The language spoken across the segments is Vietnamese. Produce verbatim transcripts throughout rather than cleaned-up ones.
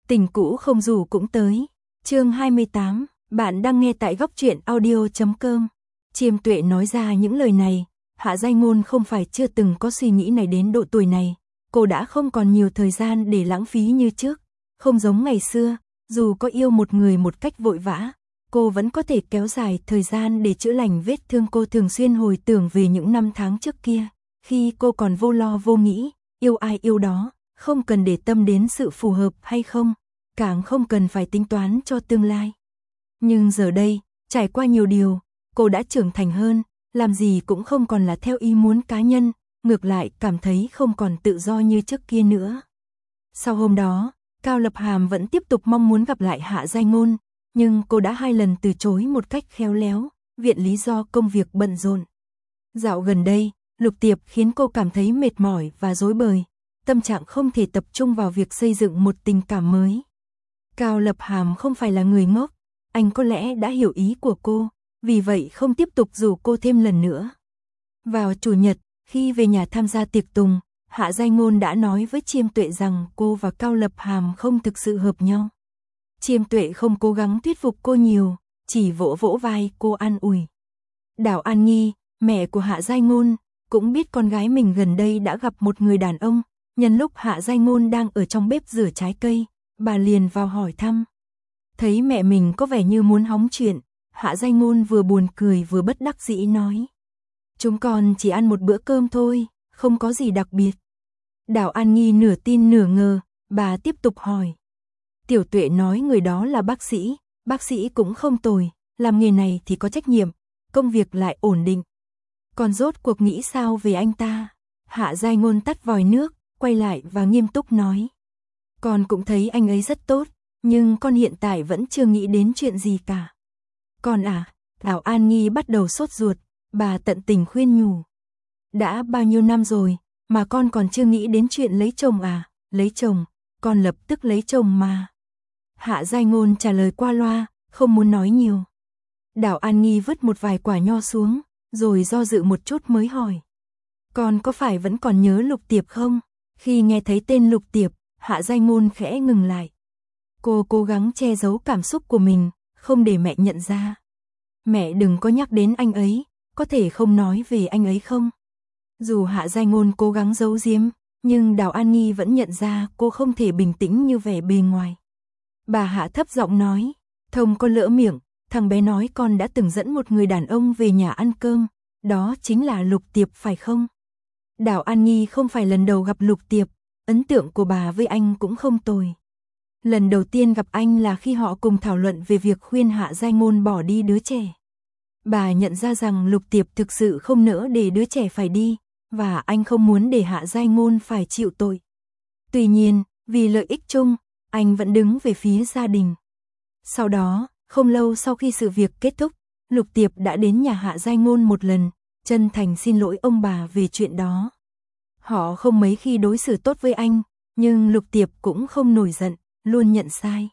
Tình cũ không dù cũng tới. Chương hai mươi tám, bạn đang nghe tại góc truyện audio chấm com. Chiêm Tuệ nói ra những lời này, Hạ Giai Ngôn không phải chưa từng có suy nghĩ này đến độ tuổi này, cô đã không còn nhiều thời gian để lãng phí như trước, không giống ngày xưa, dù có yêu một người một cách vội vã, cô vẫn có thể kéo dài thời gian để chữa lành vết thương. Cô thường xuyên hồi tưởng về những năm tháng trước kia, khi cô còn vô lo vô nghĩ, yêu ai yêu đó, không cần để tâm đến sự phù hợp hay không, càng không cần phải tính toán cho tương lai. Nhưng giờ đây, trải qua nhiều điều, cô đã trưởng thành hơn, làm gì cũng không còn là theo ý muốn cá nhân, ngược lại cảm thấy không còn tự do như trước kia nữa. Sau hôm đó, Cao Lập Hàm vẫn tiếp tục mong muốn gặp lại Hạ Giai Ngôn, nhưng cô đã hai lần từ chối một cách khéo léo, viện lý do công việc bận rộn. Dạo gần đây, Lục Tiệp khiến cô cảm thấy mệt mỏi và rối bời, tâm trạng không thể tập trung vào việc xây dựng một tình cảm mới. Cao Lập Hàm không phải là người ngốc, anh có lẽ đã hiểu ý của cô, vì vậy không tiếp tục rủ cô thêm lần nữa. Vào Chủ nhật, khi về nhà tham gia tiệc tùng, Hạ Giai Ngôn đã nói với Chiêm Tuệ rằng cô và Cao Lập Hàm không thực sự hợp nhau. Chiêm Tuệ không cố gắng thuyết phục cô nhiều, chỉ vỗ vỗ vai cô an ủi. Đào An Nghi, mẹ của Hạ Giai Ngôn, cũng biết con gái mình gần đây đã gặp một người đàn ông, nhân lúc Hạ Giai Ngôn đang ở trong bếp rửa trái cây, bà liền vào hỏi thăm. Thấy mẹ mình có vẻ như muốn hóng chuyện, Hạ Giai Ngôn vừa buồn cười vừa bất đắc dĩ nói. Chúng con chỉ ăn một bữa cơm thôi, không có gì đặc biệt. Đào An Nghi nửa tin nửa ngờ, bà tiếp tục hỏi. Tiểu Tuệ nói người đó là bác sĩ, bác sĩ cũng không tồi, làm nghề này thì có trách nhiệm, công việc lại ổn định. Còn rốt cuộc nghĩ sao về anh ta? Hạ Giai Ngôn tắt vòi nước, quay lại và nghiêm túc nói. Con cũng thấy anh ấy rất tốt, nhưng con hiện tại vẫn chưa nghĩ đến chuyện gì cả. Con à, Đào An Nghi bắt đầu sốt ruột, bà tận tình khuyên nhủ. Đã bao nhiêu năm rồi, mà con còn chưa nghĩ đến chuyện lấy chồng à, lấy chồng, con lập tức lấy chồng mà. Hạ Giai Ngôn trả lời qua loa, không muốn nói nhiều. Đào An Nghi vứt một vài quả nho xuống, rồi do dự một chút mới hỏi. Con có phải vẫn còn nhớ Lục Tiệp không? Khi nghe thấy tên Lục Tiệp, Hạ Giai Ngôn khẽ ngừng lại. Cô cố gắng che giấu cảm xúc của mình, không để mẹ nhận ra. Mẹ đừng có nhắc đến anh ấy, có thể không nói về anh ấy không? Dù Hạ Giai Ngôn cố gắng giấu giếm, nhưng Đào An Nghi vẫn nhận ra cô không thể bình tĩnh như vẻ bề ngoài. Bà Hạ thấp giọng nói, Thông có lỡ miệng, thằng bé nói con đã từng dẫn một người đàn ông về nhà ăn cơm, đó chính là Lục Tiệp phải không? Đào An Nghi không phải lần đầu gặp Lục Tiệp, ấn tượng của bà với anh cũng không tồi. Lần đầu tiên gặp anh là khi họ cùng thảo luận về việc khuyên Hạ Giai Ngôn bỏ đi đứa trẻ. Bà nhận ra rằng Lục Tiệp thực sự không nỡ để đứa trẻ phải đi, và anh không muốn để Hạ Giai Ngôn phải chịu tội. Tuy nhiên, vì lợi ích chung, anh vẫn đứng về phía gia đình. Sau đó, không lâu sau khi sự việc kết thúc, Lục Tiệp đã đến nhà Hạ Giai Ngôn một lần, chân thành xin lỗi ông bà về chuyện đó. Họ không mấy khi đối xử tốt với anh, nhưng Lục Tiệp cũng không nổi giận, luôn nhận sai.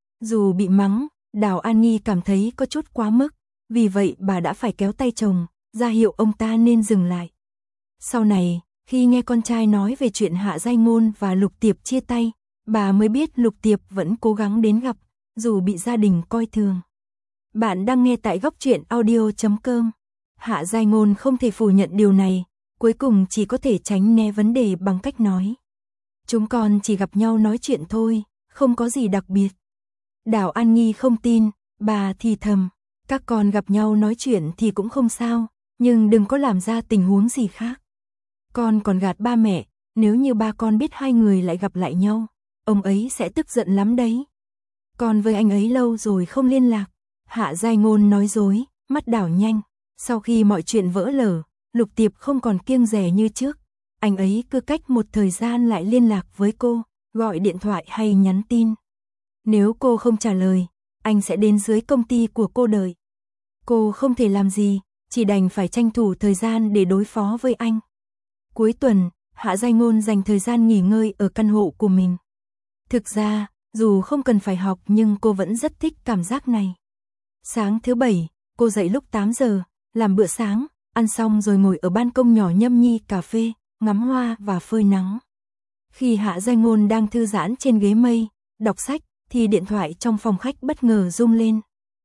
Dù bị mắng, Đào An Nghi cảm thấy có chút quá mức, vì vậy bà đã phải kéo tay chồng, ra hiệu ông ta nên dừng lại. Sau này, khi nghe con trai nói về chuyện Hạ Giai Ngôn và Lục Tiệp chia tay, bà mới biết Lục Tiệp vẫn cố gắng đến gặp, dù bị gia đình coi thường. Bạn đang nghe tại góc truyện audio chấm com. Hạ Giai Ngôn không thể phủ nhận điều này, cuối cùng chỉ có thể tránh né vấn đề bằng cách nói. Chúng con chỉ gặp nhau nói chuyện thôi, không có gì đặc biệt. Đào An Nghi không tin, bà thì thầm. Các con gặp nhau nói chuyện thì cũng không sao, nhưng đừng có làm ra tình huống gì khác. Con còn gạt ba mẹ, nếu như ba con biết hai người lại gặp lại nhau, ông ấy sẽ tức giận lắm đấy. Con với anh ấy lâu rồi không liên lạc. Hạ Giai Ngôn nói dối, mắt đảo nhanh. Sau khi mọi chuyện vỡ lở, Lục Tiệp không còn kiêng dè như trước. Anh ấy cứ cách một thời gian lại liên lạc với cô, gọi điện thoại hay nhắn tin. Nếu cô không trả lời, anh sẽ đến dưới công ty của cô đợi. Cô không thể làm gì, chỉ đành phải tranh thủ thời gian để đối phó với anh. Cuối tuần, Hạ Giai Ngôn dành thời gian nghỉ ngơi ở căn hộ của mình. Thực ra, dù không cần phải học nhưng cô vẫn rất thích cảm giác này. Sáng thứ bảy, cô dậy lúc tám giờ, làm bữa sáng, ăn xong rồi ngồi ở ban công nhỏ nhâm nhi cà phê, ngắm hoa và phơi nắng. Khi Hạ Giai Ngôn đang thư giãn trên ghế mây, đọc sách, thì điện thoại trong phòng khách bất ngờ rung lên.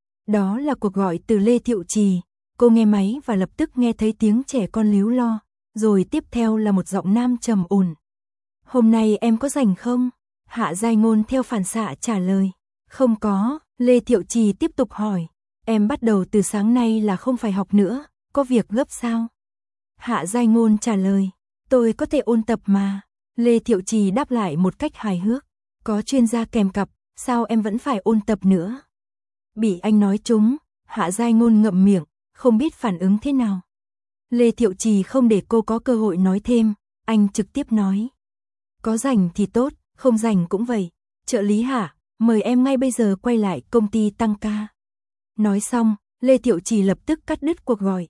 Đó là cuộc gọi từ Lê Thiệu Trì. Cô nghe máy và lập tức nghe thấy tiếng trẻ con líu lo, rồi tiếp theo là một giọng nam trầm ổn. Hôm nay em có rảnh không? Hạ Giai Ngôn theo phản xạ trả lời. Không có. Lê Thiệu Trì tiếp tục hỏi. Em bắt đầu từ sáng nay là không phải học nữa, có việc gấp sao? Hạ Giai Ngôn trả lời. Tôi có thể ôn tập mà. Lê Thiệu Trì đáp lại một cách hài hước. Có chuyên gia kèm cặp, sao em vẫn phải ôn tập nữa? Bị anh nói trúng, Hạ Giai Ngôn ngậm miệng, không biết phản ứng thế nào. Lê Thiệu Trì không để cô có cơ hội nói thêm, anh trực tiếp nói. Có rảnh thì tốt, không rảnh cũng vậy. Trợ lý Hạ, mời em ngay bây giờ quay lại công ty tăng ca. Nói xong, Lê Thiệu Trì lập tức cắt đứt cuộc gọi.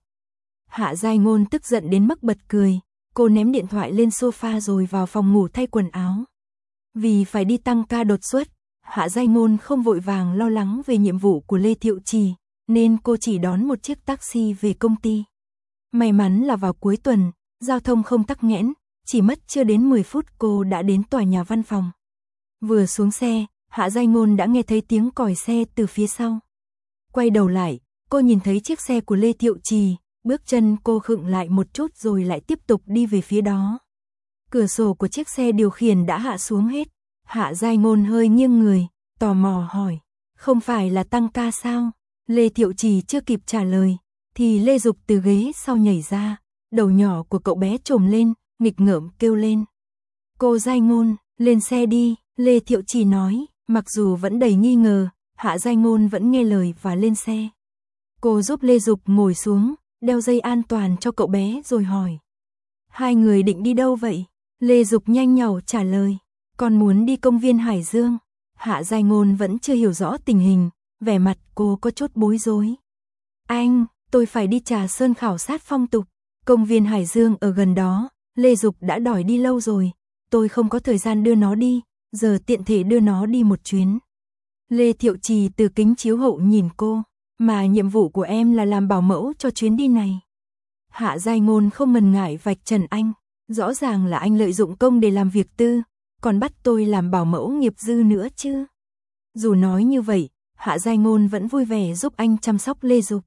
Hạ Giai Ngôn tức giận đến mức bật cười, cô ném điện thoại lên sofa rồi vào phòng ngủ thay quần áo. Vì phải đi tăng ca đột xuất, Hạ Giai Ngôn không vội vàng lo lắng về nhiệm vụ của Lê Thiệu Trì, nên cô chỉ đón một chiếc taxi về công ty. May mắn là vào cuối tuần, giao thông không tắc nghẽn, chỉ mất chưa đến mười phút cô đã đến tòa nhà văn phòng. Vừa xuống xe, Hạ Giai Ngôn đã nghe thấy tiếng còi xe từ phía sau. Quay đầu lại, cô nhìn thấy chiếc xe của Lê Thiệu Trì, bước chân cô khựng lại một chút rồi lại tiếp tục đi về phía đó. Cửa sổ của chiếc xe điều khiển đã hạ xuống hết. Hạ Giai Ngôn hơi nghiêng người, tò mò hỏi, không phải là tăng ca sao? Lê Thiệu Trì chưa kịp trả lời, thì Lê Dục từ ghế sau nhảy ra, đầu nhỏ của cậu bé trồm lên, nghịch ngợm kêu lên. Cô Giai Ngôn, lên xe đi, Lê Thiệu Trì nói, mặc dù vẫn đầy nghi ngờ, Hạ Giai Ngôn vẫn nghe lời và lên xe. Cô giúp Lê Dục ngồi xuống, đeo dây an toàn cho cậu bé rồi hỏi. Hai người định đi đâu vậy? Lê Dục nhanh nhảu trả lời. Con muốn đi công viên Hải Dương. Hạ Giai Ngôn vẫn chưa hiểu rõ tình hình, vẻ mặt cô có chút bối rối. Anh, tôi phải đi Trà Sơn khảo sát phong tục. Công viên Hải Dương ở gần đó, Lê Dục đã đòi đi lâu rồi. Tôi không có thời gian đưa nó đi, giờ tiện thể đưa nó đi một chuyến. Lê Thiệu Trì từ kính chiếu hậu nhìn cô, mà nhiệm vụ của em là làm bảo mẫu cho chuyến đi này. Hạ Giai Ngôn không ngần ngại vạch trần anh, rõ ràng là anh lợi dụng công để làm việc tư, còn bắt tôi làm bảo mẫu nghiệp dư nữa chứ. Dù nói như vậy, Hạ Giai Ngôn vẫn vui vẻ giúp anh chăm sóc Lê Dục.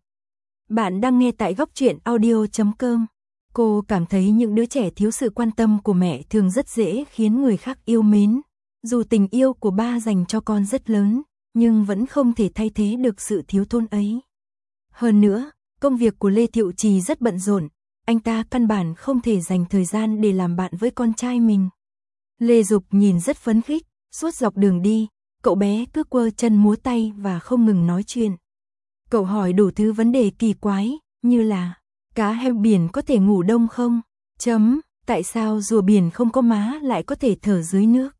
Bạn đang nghe tại góc truyện audio chấm com. Cô cảm thấy những đứa trẻ thiếu sự quan tâm của mẹ thường rất dễ khiến người khác yêu mến. Dù tình yêu của ba dành cho con rất lớn, nhưng vẫn không thể thay thế được sự thiếu thốn ấy. Hơn nữa, công việc của Lê Thiệu Trì rất bận rộn, anh ta căn bản không thể dành thời gian để làm bạn với con trai mình. Lê Dục nhìn rất phấn khích, suốt dọc đường đi, cậu bé cứ quơ chân múa tay và không ngừng nói chuyện. Cậu hỏi đủ thứ vấn đề kỳ quái, như là, cá heo biển có thể ngủ đông không? Chấm, tại sao rùa biển không có má lại có thể thở dưới nước?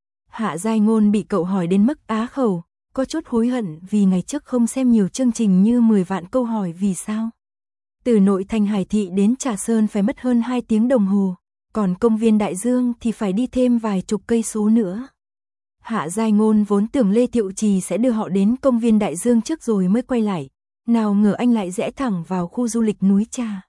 Hạ Giai Ngôn bị cậu hỏi đến mức á khẩu, có chút hối hận vì ngày trước không xem nhiều chương trình như mười vạn câu hỏi vì sao. Từ nội thành Hải Thị đến Trà Sơn phải mất hơn hai tiếng đồng hồ, còn công viên Đại Dương thì phải đi thêm vài chục cây số nữa. Hạ Giai Ngôn vốn tưởng Lê Thiệu Trì sẽ đưa họ đến công viên Đại Dương trước rồi mới quay lại, nào ngờ anh lại rẽ thẳng vào khu du lịch núi Trà.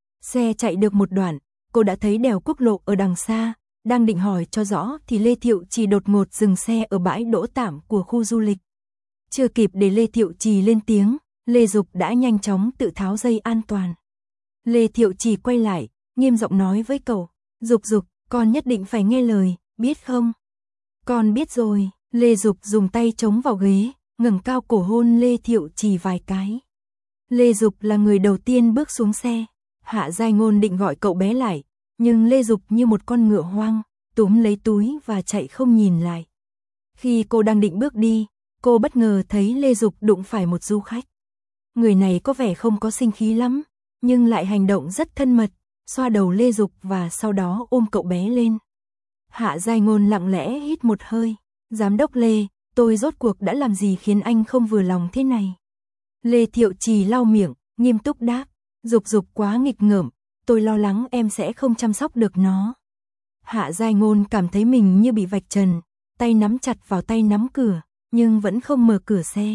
Xe chạy được một đoạn, cô đã thấy đèo quốc lộ ở đằng xa, đang định hỏi cho rõ thì Lê Thiệu Trì đột ngột dừng xe ở bãi đỗ tạm của khu du lịch. Chưa kịp để Lê Thiệu Trì lên tiếng, Lê Dục đã nhanh chóng tự tháo dây an toàn. Lê Thiệu Trì quay lại, nghiêm giọng nói với cậu, Dục Dục, con nhất định phải nghe lời, biết không? Con biết rồi. Lê Dục dùng tay chống vào ghế, ngẩng cao cổ hôn Lê Thiệu Trì vài cái. Lê Dục là người đầu tiên bước xuống xe. Hạ Giai Ngôn định gọi cậu bé lại, nhưng Lê Dục như một con ngựa hoang, túm lấy túi và chạy không nhìn lại. Khi cô đang định bước đi, cô bất ngờ thấy Lê Dục đụng phải một du khách. Người này có vẻ không có sinh khí lắm, nhưng lại hành động rất thân mật, xoa đầu Lê Dục và sau đó ôm cậu bé lên. Hạ Giai Ngôn lặng lẽ hít một hơi. Giám đốc Lê, tôi rốt cuộc đã làm gì khiến anh không vừa lòng thế này? Lê Thiệu Trì lau miệng, nghiêm túc đáp. Dục Dục quá nghịch ngợm, tôi lo lắng em sẽ không chăm sóc được nó. Hạ Giai Ngôn cảm thấy mình như bị vạch trần, tay nắm chặt vào tay nắm cửa, nhưng vẫn không mở cửa xe.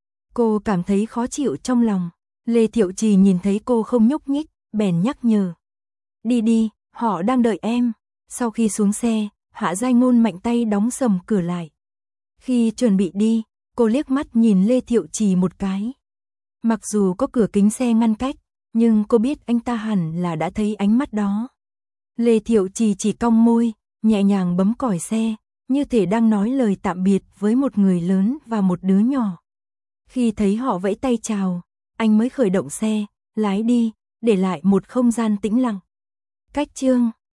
Cô cảm thấy khó chịu trong lòng. Lê Thiệu Trì nhìn thấy cô không nhúc nhích, bèn nhắc nhở. Đi đi, họ đang đợi em. Sau khi xuống xe, Hạ Giai Ngôn mạnh tay đóng sầm cửa lại. Khi chuẩn bị đi, cô liếc mắt nhìn Lê Thiệu Trì một cái. Mặc dù có cửa kính xe ngăn cách, nhưng cô biết anh ta hẳn là đã thấy ánh mắt đó. Lê Thiệu Trì chỉ cong môi, nhẹ nhàng bấm còi xe, như thể đang nói lời tạm biệt với một người lớn và một đứa nhỏ. Khi thấy họ vẫy tay chào, anh mới khởi động xe, lái đi, để lại một không gian tĩnh lặng. Cách chương